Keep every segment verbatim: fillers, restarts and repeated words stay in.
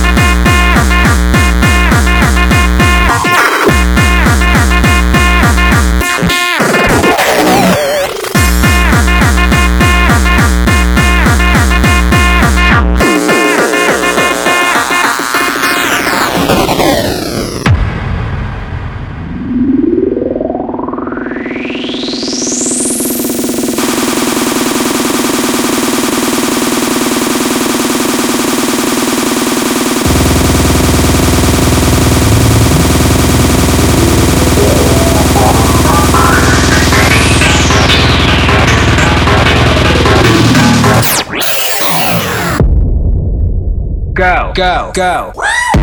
Go, go, go.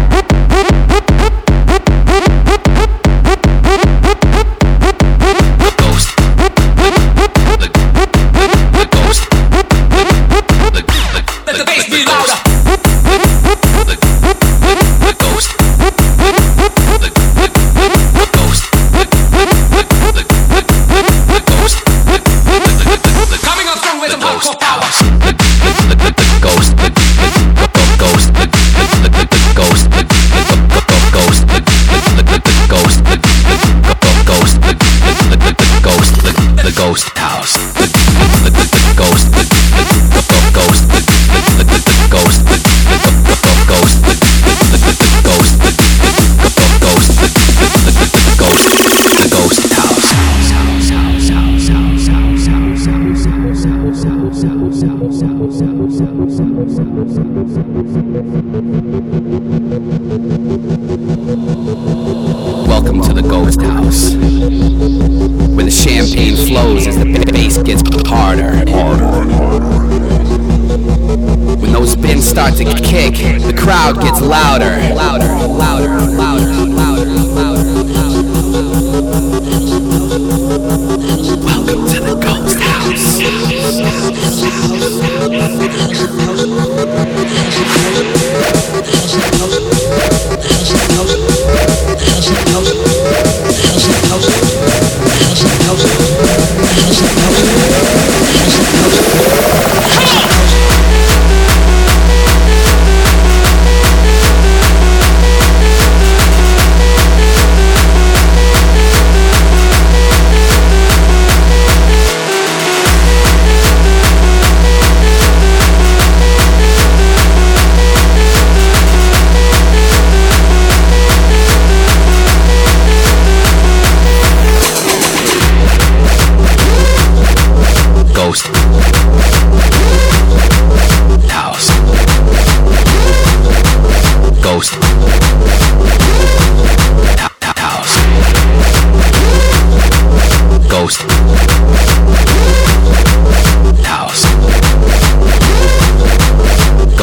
Welcome to the Ghost House, where the champagne flows as the bass gets harder. When those bins start to kick, the crowd gets louder. Louder, louder, louder, louder, louder. Welcome to the Ghost House. House.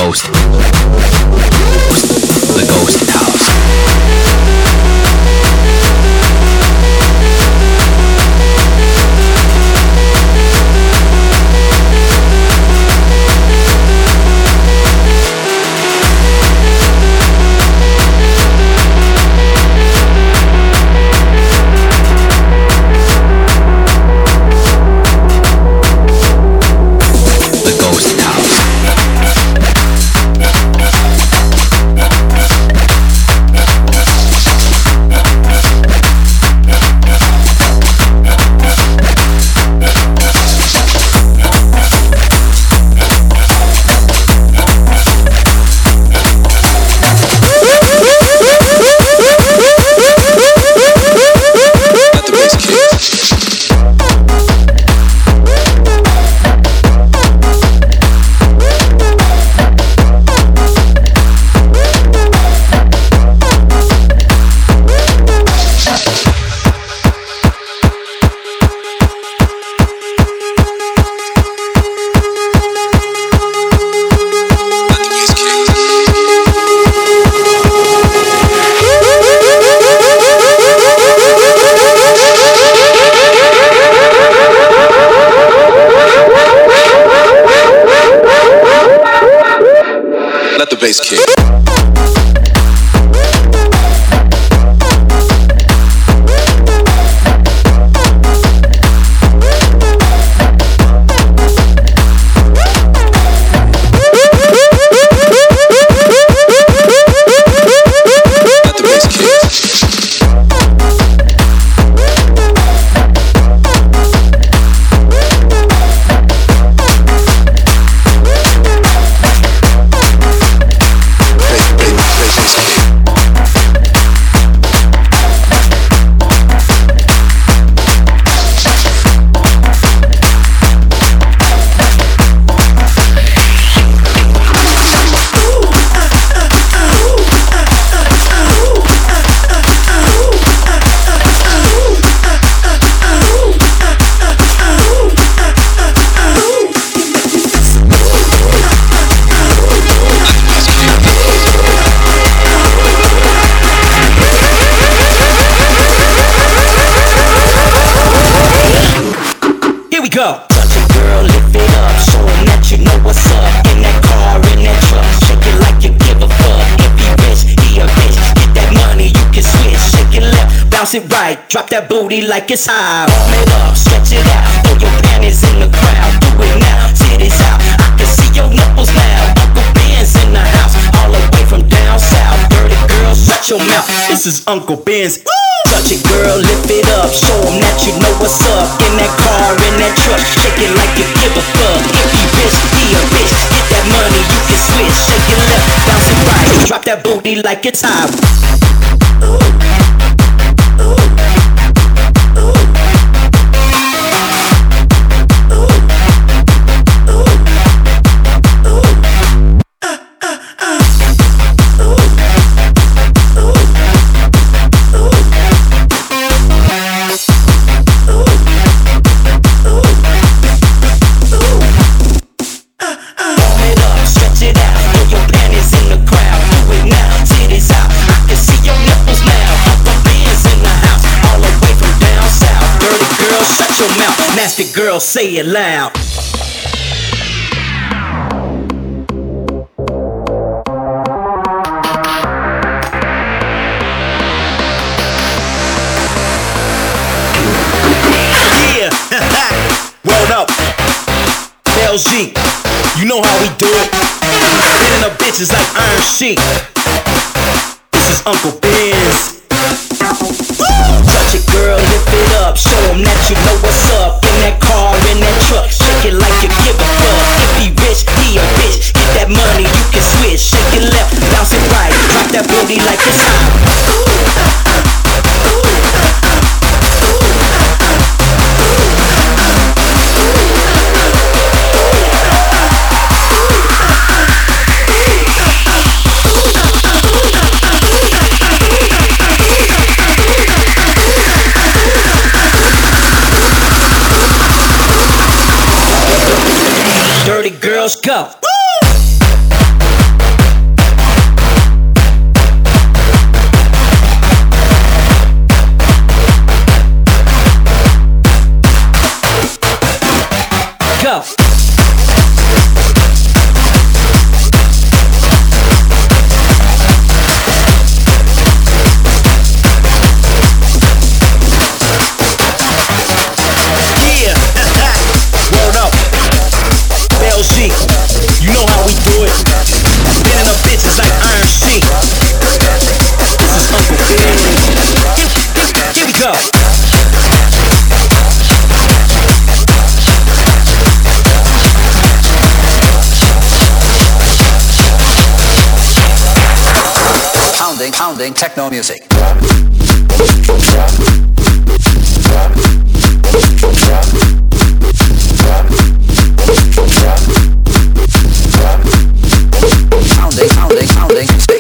ghost. The ghost house. Let the bass kick. Go. Touch it, girl, lift it up, show 'em that you know what's up. In that car, in that truck, shake it like you give a fuck. If he rich, he a bitch, get that money, you can switch. Shake it left, bounce it right, drop that booty like it's high. Warm it up, stretch it out, throw your panties in the crowd. Do it now, titties out, I can see your nipples now. Uncle Ben's in the house, all the way from down south. Dirty girl, shut your mouth, this is Uncle Ben's. Woo! Touch it, girl, lift it up, show 'em that you know what's up. In that car, in that truck, shake it like you give a fuck. If he rich, he a bitch, get that money, you can switch. Shake it left, bounce it right, drop that booty like it's high. Nasty girl, say it loud. Yeah, word up. L G, you know how we do it. Spinning up bitches like iron sheet. This is Uncle Ben's. Touch it, girl, lift it up, show 'em that you know what's up. In that car, in that truck, shake it like you give a fuck. If he rich, he a bitch, get that money, you can switch. Shake it left, bounce it right, drop that booty like it's hot. Dirty girls go. Woo! pounding techno music. Pounding, pounding, pounding music.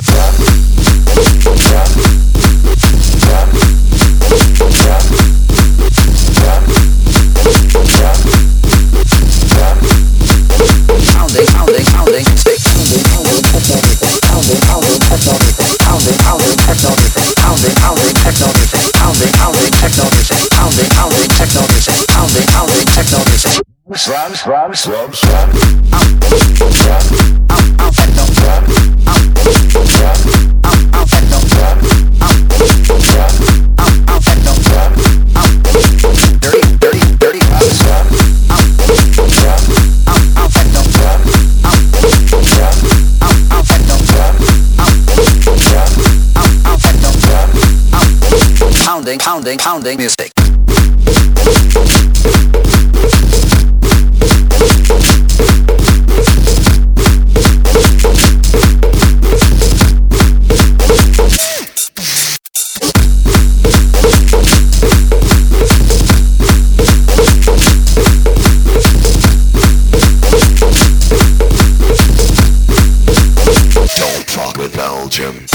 Pounding, pounding, pounding music. Pounding, pounding techno music. Pounding, pounding techno music. Pounding, pounding techno music. Pounding, pounding techno music. Pounding, pounding techno music. Pounding, pounding techno music. Slums, slums, slums, slums. Out, out, out, techno. Out, out, out, techno. Out, out, out, techno. Out, dirty, dirty, dirty house. Out, out, out, techno. Out, out, out, techno. Out, out, techno. Out, pounding, pounding, pounding music. Don't fuck with Belgium.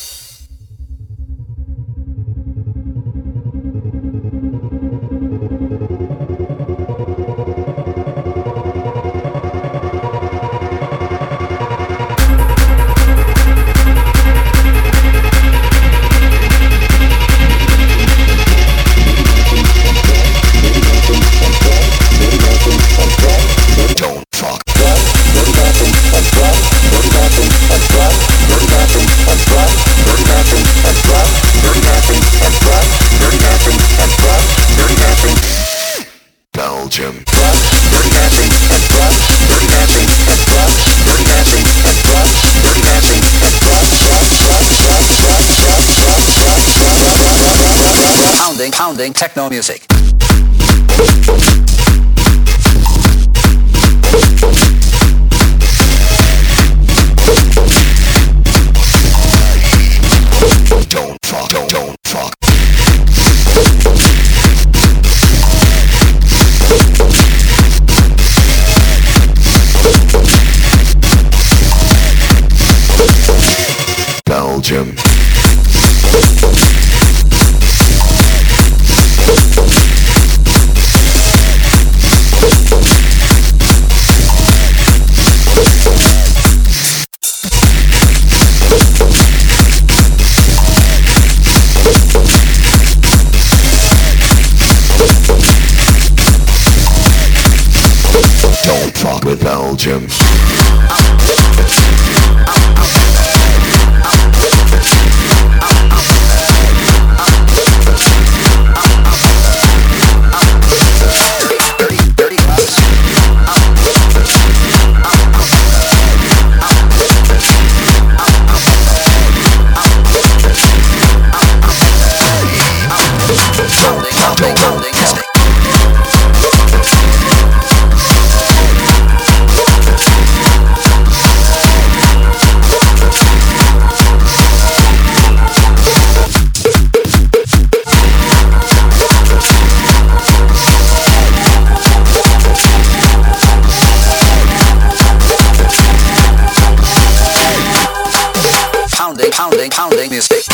Don't fuck. Belgium. Pounding, pounding techno music. Don't fuck, don't, don't fuck. Belgium. Don't fuck with Belgium. Pounding, pounding, pounding music.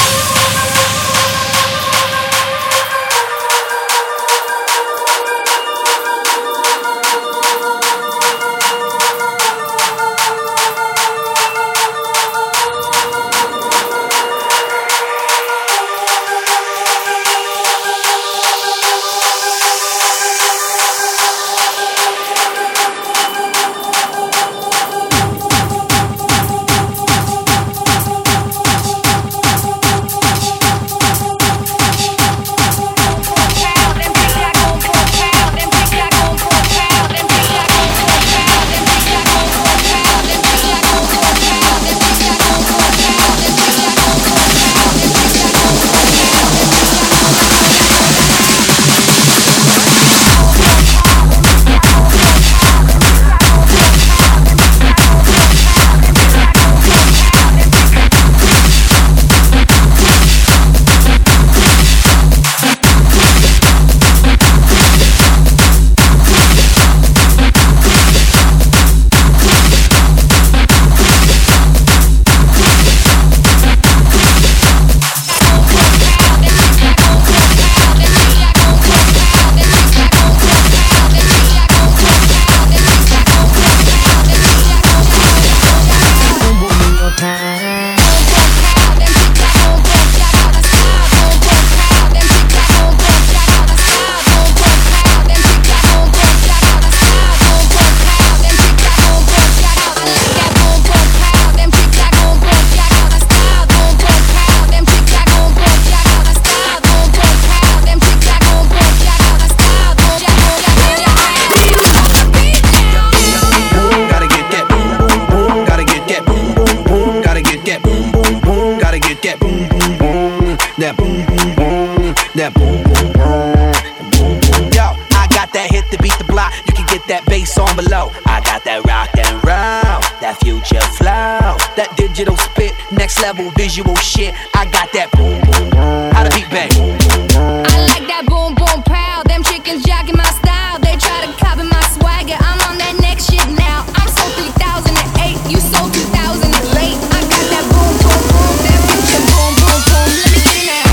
future flow. That digital spit, next level visual shit. I got that boom boom boom. How to beat bang. I like that boom boom pow. Them chickens jacking my style. They try to copy my swagger. I'm on that next shit now. I'm so three thousand eight. You so two thousand late. I got that boom boom boom. That future boom boom boom. Let me get it now.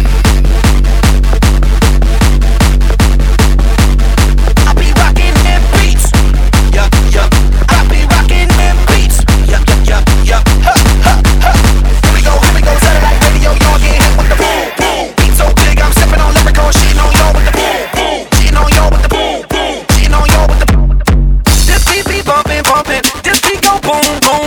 I be rocking them beats. Yup, yup. I be rocking them beats. Yup, yup, yup, yup. Ha, ha, ha. Here we go, here we go. Satellite radio, y'all get hit with the boom, boom. Beat so big, I'm stepping on lyrical, shitting on y'all with the boom, boom. Shitting on y'all with the boom, boom. Shitting on y'all with the boom. This beat be bumping, bumping. This beat go boom, boom.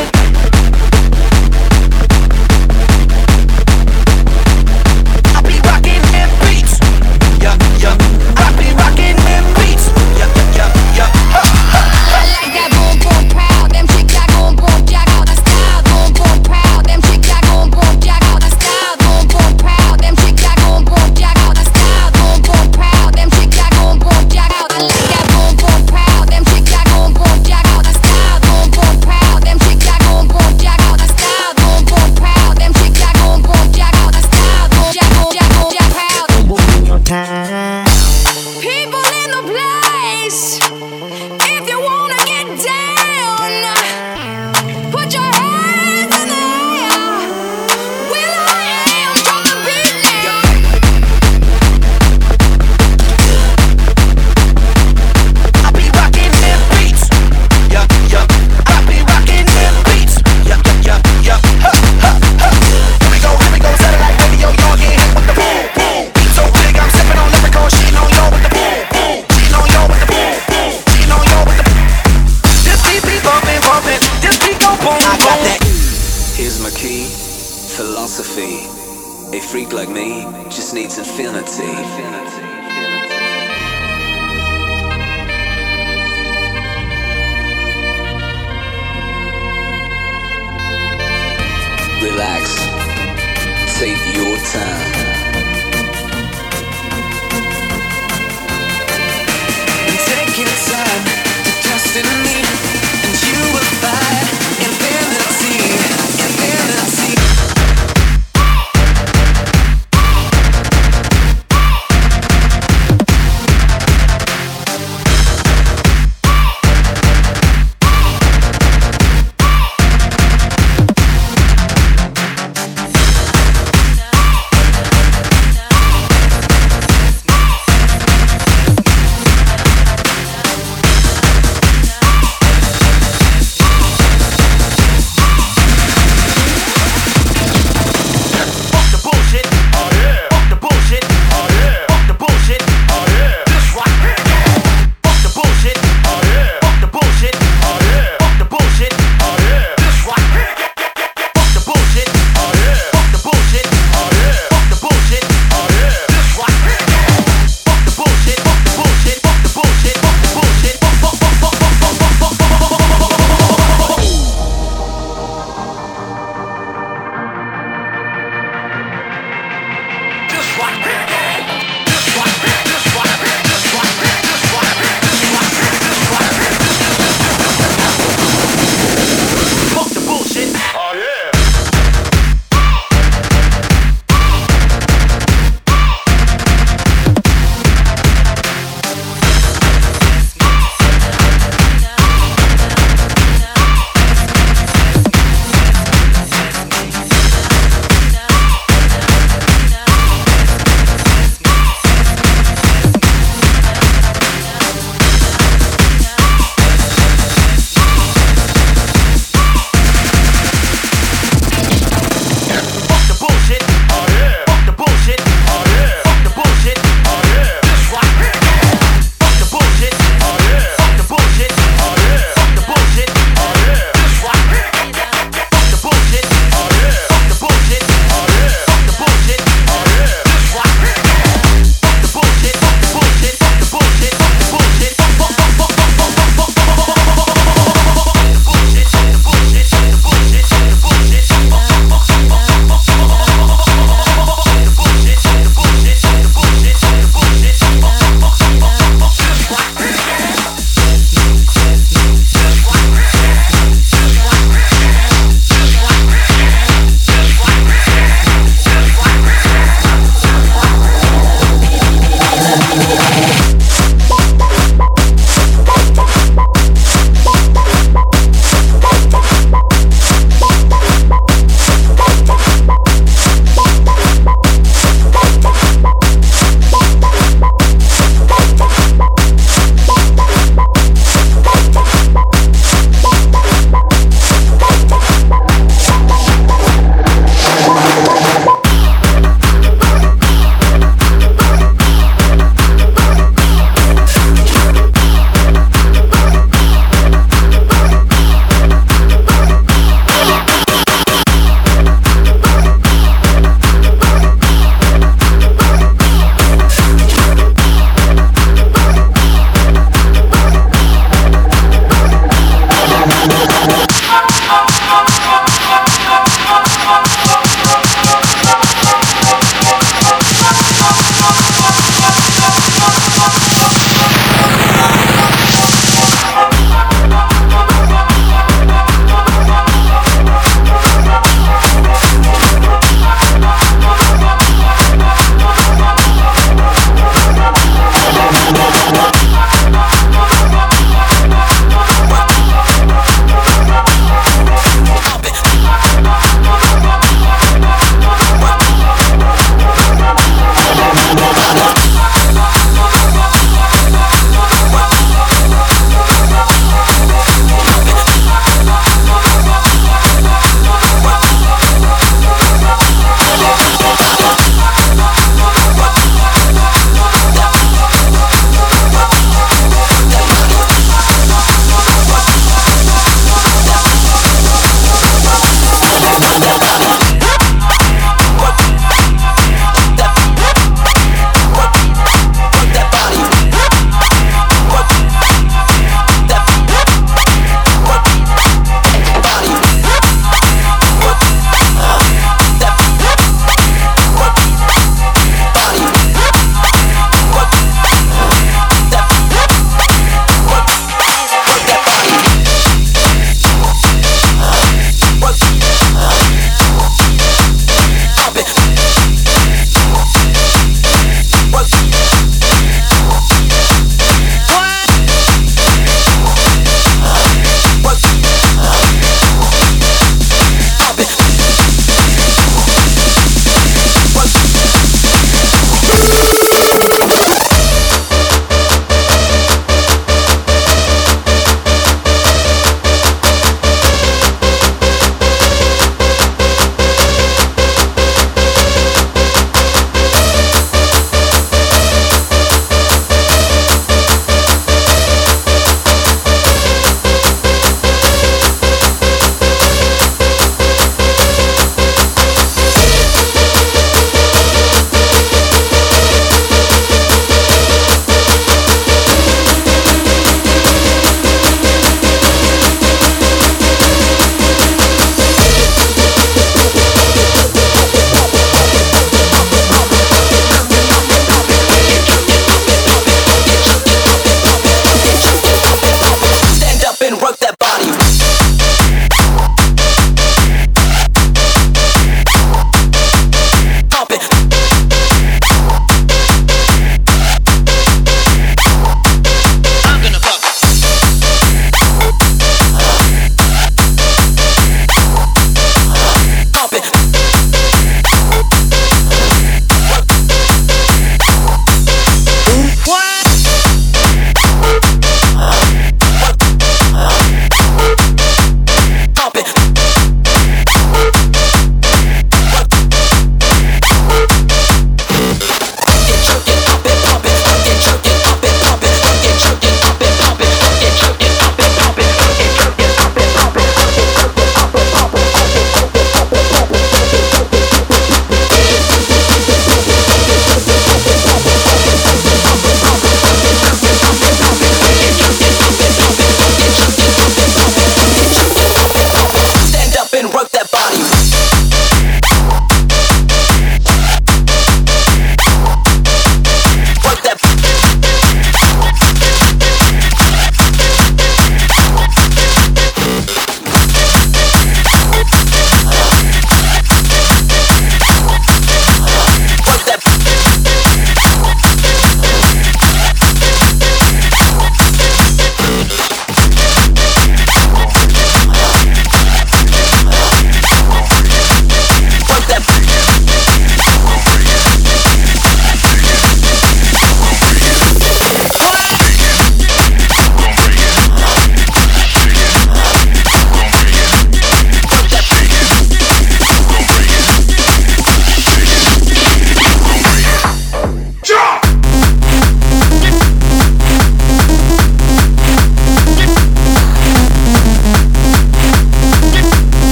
I be rocking them beats. Yup, yup. I be rocking them beats. Yup, yup, yup, yup. Ha, ha, ha. I like that boom boom pow. Them chicks got boom boom jack all the style. Boom boom pow. Them chicks got boom boom jack all the style. Boom boom pow. Them chicks got boom boom jack all the style. Boom boom pow. Them chicks got boom boom jack all. I like that boom boom pow. Them chicks got boom boom jack all the style. Boom boom pow. Them chicks got boom boom jack all the style. Boom boom pow. Them chicks got boom boom jack all the style. Boom jack boom jack boom jack pow. People in the place, if you wanna get down, put your hands in the air. Will I am from the beat now. I be rocking them beats. Yup, yup. I be rocking them beats. Yup, yup, yup, yup. Ha, ha, ha. Here we go, here we go. Satellite radio, y'all get hit with the boom, boom. Beat so big, I'm stepping on lyrical, shitting on y'all with the boom, boom. Shitting on y'all with the boom, boom. Shitting on y'all with the boom. This beat be bumping, bumping. This beat go boom, boom. I got that. Here's my key, philosophy. A freak like me just needs infinity. Relax, take your time. And take your time to trust in me, and you will find infinity, infinity.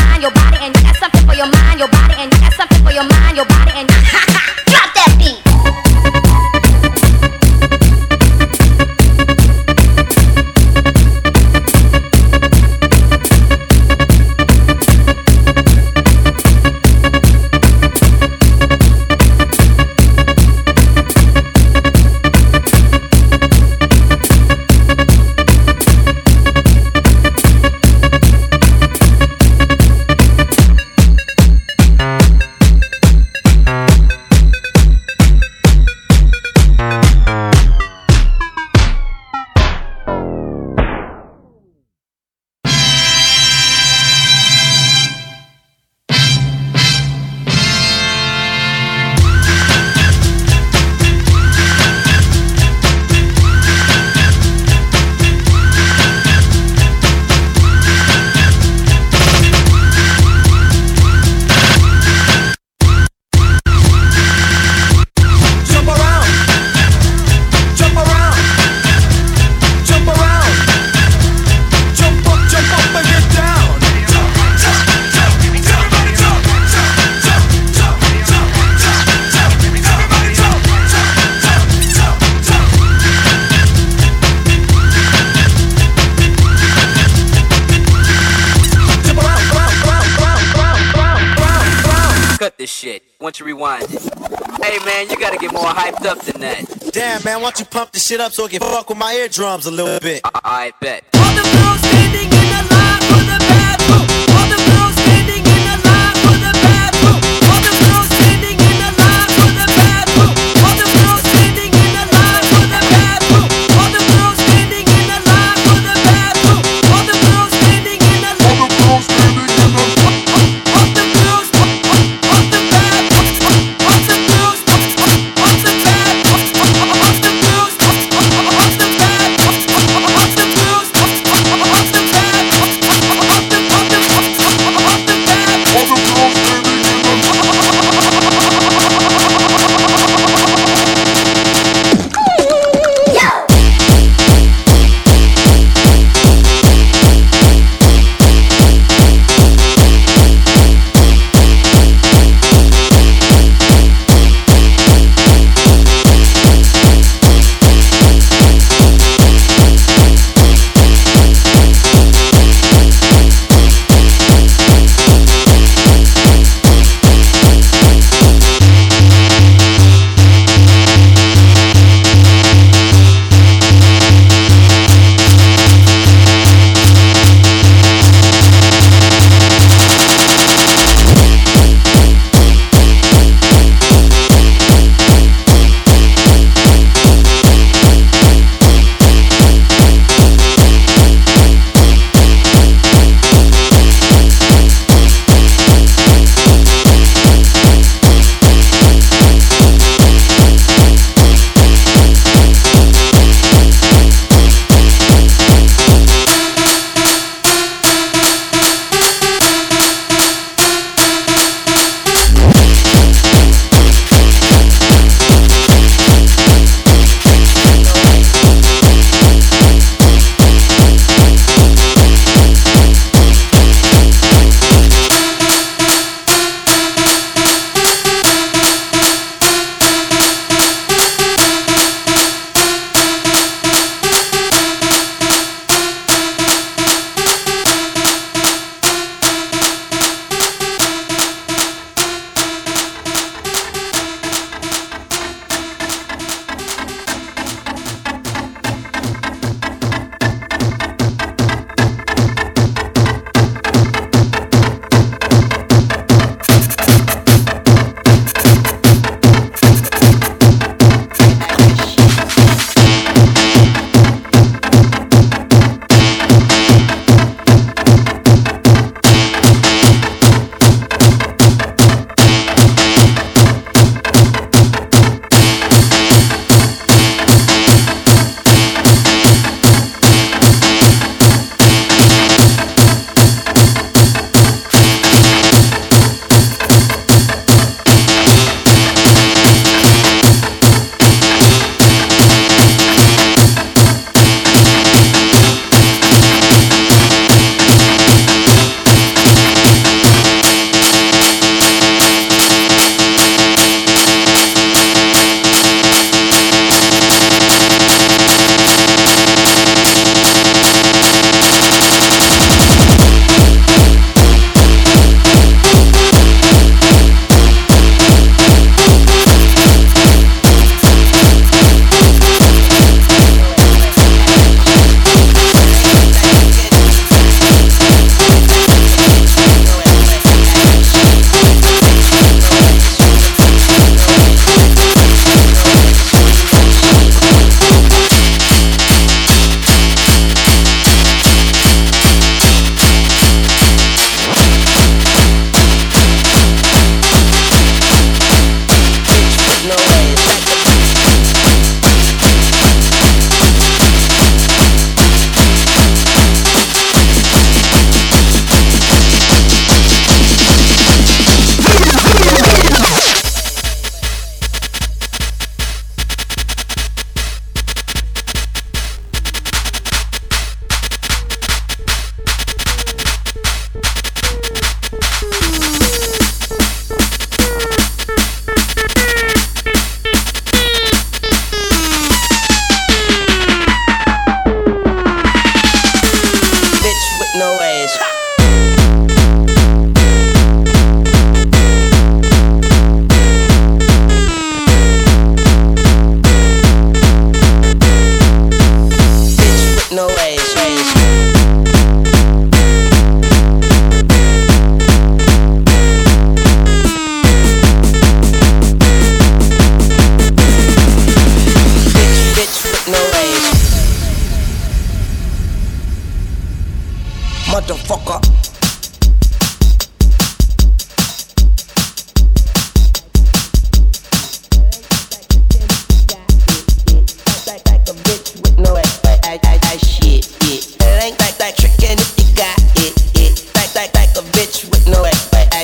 mind, your body, and you got something for your mind, your body, and you got something for your mind, your body, and drop that beat. Shit, why don't you rewind it? Hey man, you gotta get more hyped up than that. Damn man, why don't you pump this shit up so it can fuck with my eardrums a little bit? I, I bet. All the girls standing in the line for the bathroom. All the girls standing in the line for the bathroom. All the girls standing in the line for the bathroom. All the girls standing in the line for the bathroom. All the girls standing in the line for the bathroom. All the girls standing in the line. All the girls standing in the line. All the girls. Off the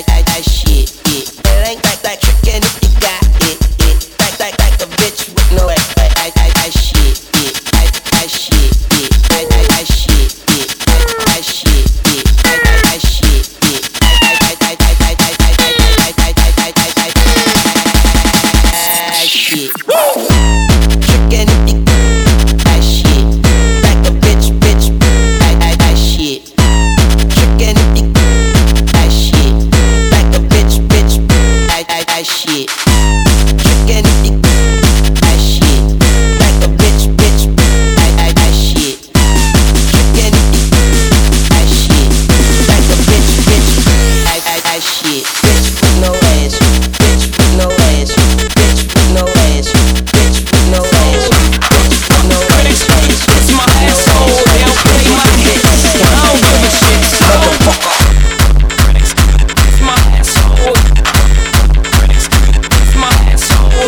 that, that, that shit, it. It ain't like that trickin' if you got it, it. Like, like, like a bitch with no that, that, that, that, that shit, it. That, that shit, it. That, that, that shit, it. That, that shit, it. That, that, that shit, it. That, that, that, that, that, that, that, that, that, that, that, that, that, that shit. Trickin' if you that shit. Like a bitch, bitch, that, that, that shit. Trickin' if you that shit. Like a bitch, bitch, that, that, that shit. Trickin' if you that shit. Like a bitch, bitch, that, that, that shit. Trickin' if you that shit. Like a bitch, bitch, that, that, that shit. Bitch with no ass, bitch with no ass, bitch with no ass, bitch with no ass, bitch with no ass. It's my asshole, they don't play my hits. I don't give a shit, motherfucker. It's my asshole. It's my asshole.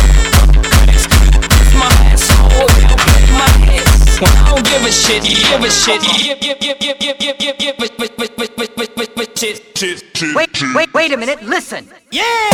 It's my asshole, they don't play my hits. I don't give a shit, give a shit, give, give, give, give, give, give, give, give, give, give, give, give, give, give, give, shit, shit, shit. Wait, wait, wait a minute, listen. Yeah!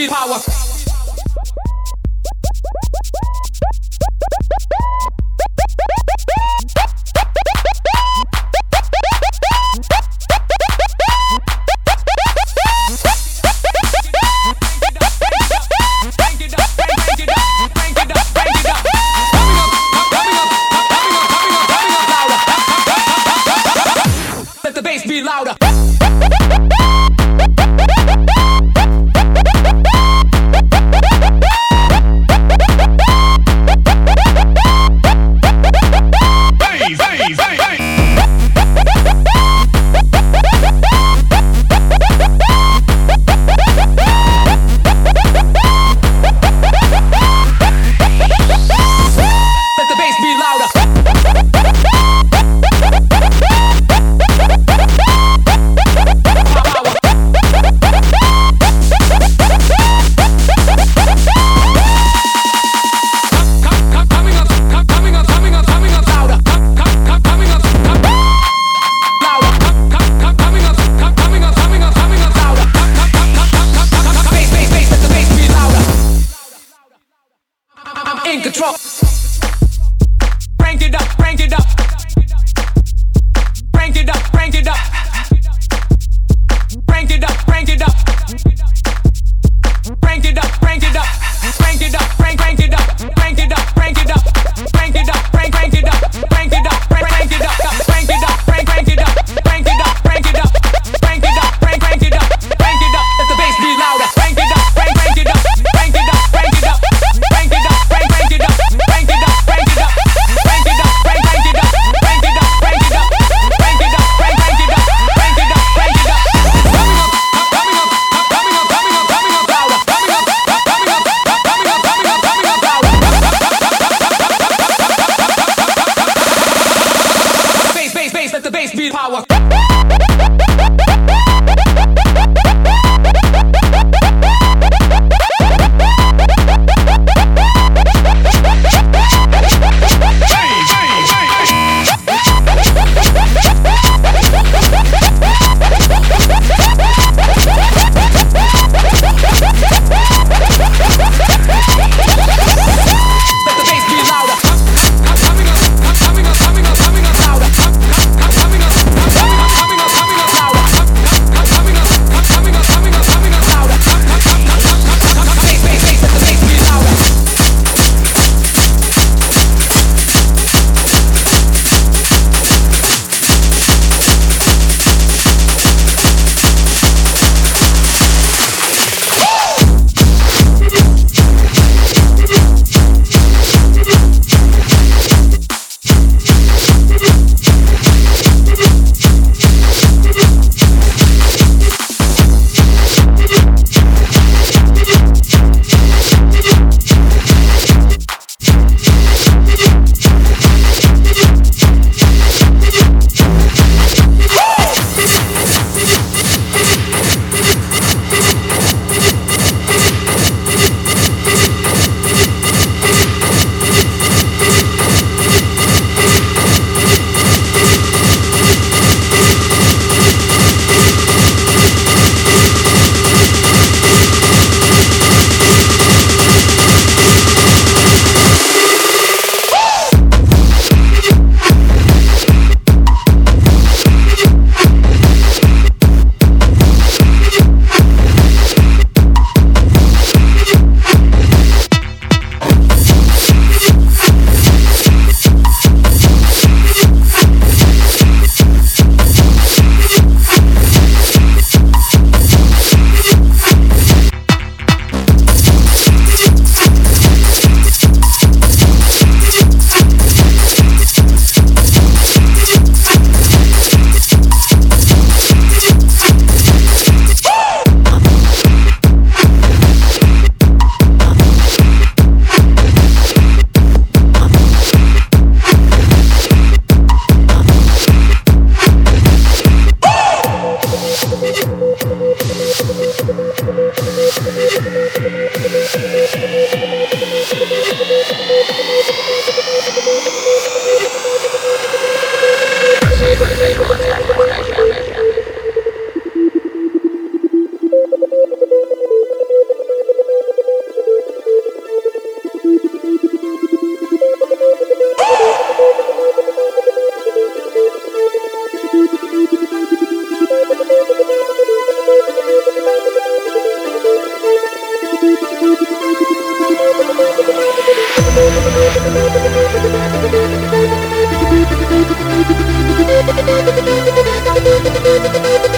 beat power. Let the bass be louder. In control. Crank it up, crank it up. Crank it up, crank it up. Crank it up, crank it up. Crank it up, crank it up. Crank it up, crank crank it up. Crank it up, crank it up. Crank it up, crank crank it up. Crank it up, crank crank it up. Crank it up, crank crank it up. Crank it up, crank it up. Crank it up, crank crank it up. Crank it up, let the bass be louder. Crank it up, crank crank it up. Crank it up, crank it up. Crank it up, crank crank it up. Crank it up, crank it up. Crank it up, crank crank it up. Crank it up, crank it up. Crank it up, crank crank it up. Crank it up, crank it up. Coming up, coming up, coming up, coming up, coming up louder. Coming up, coming up, coming up, coming up, coming up louder. Bass, bass, bass, let the bass be power.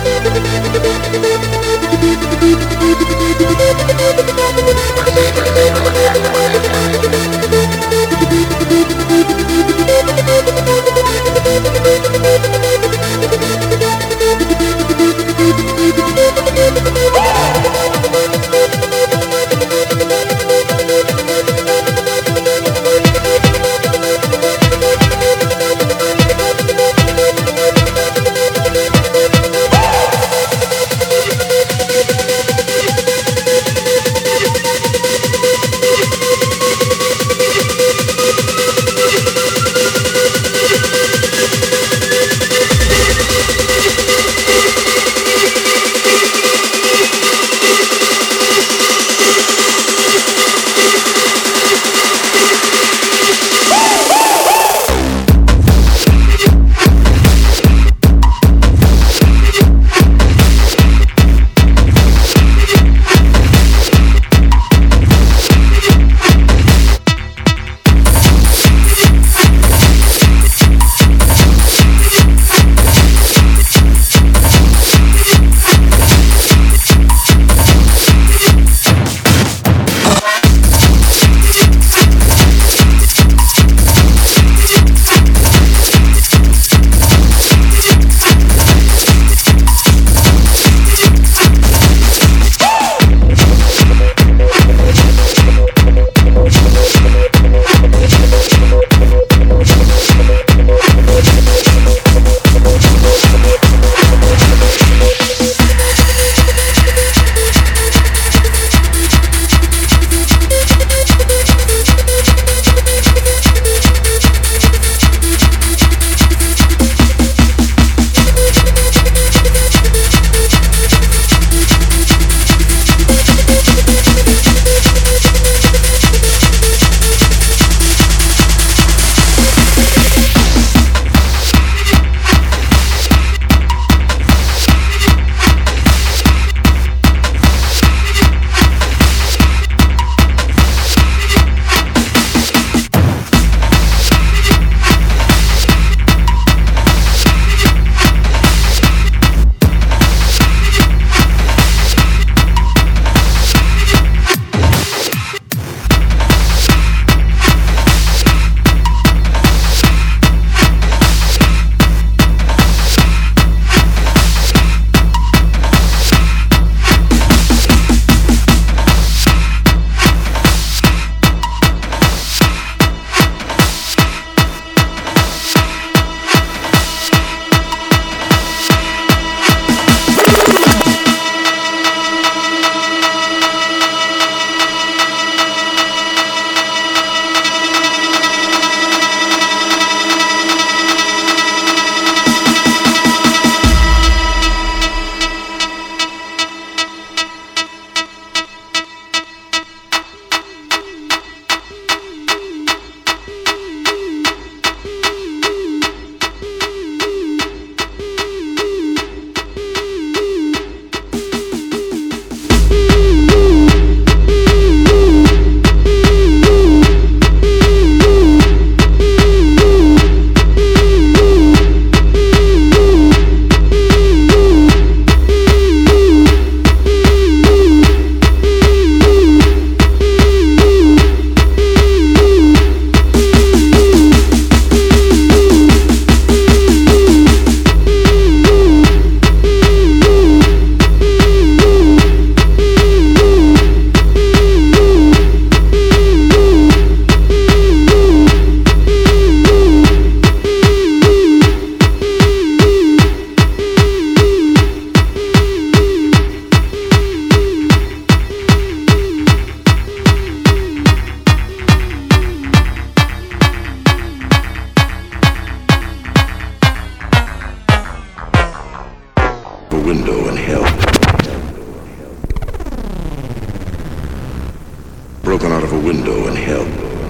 broken out of a window in hell.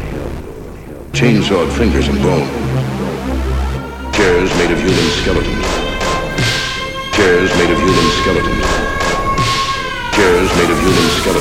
Chainsawed fingers and bone. Chairs made of human skeletons. Chairs made of human skeletons. Chairs made of human skeletons.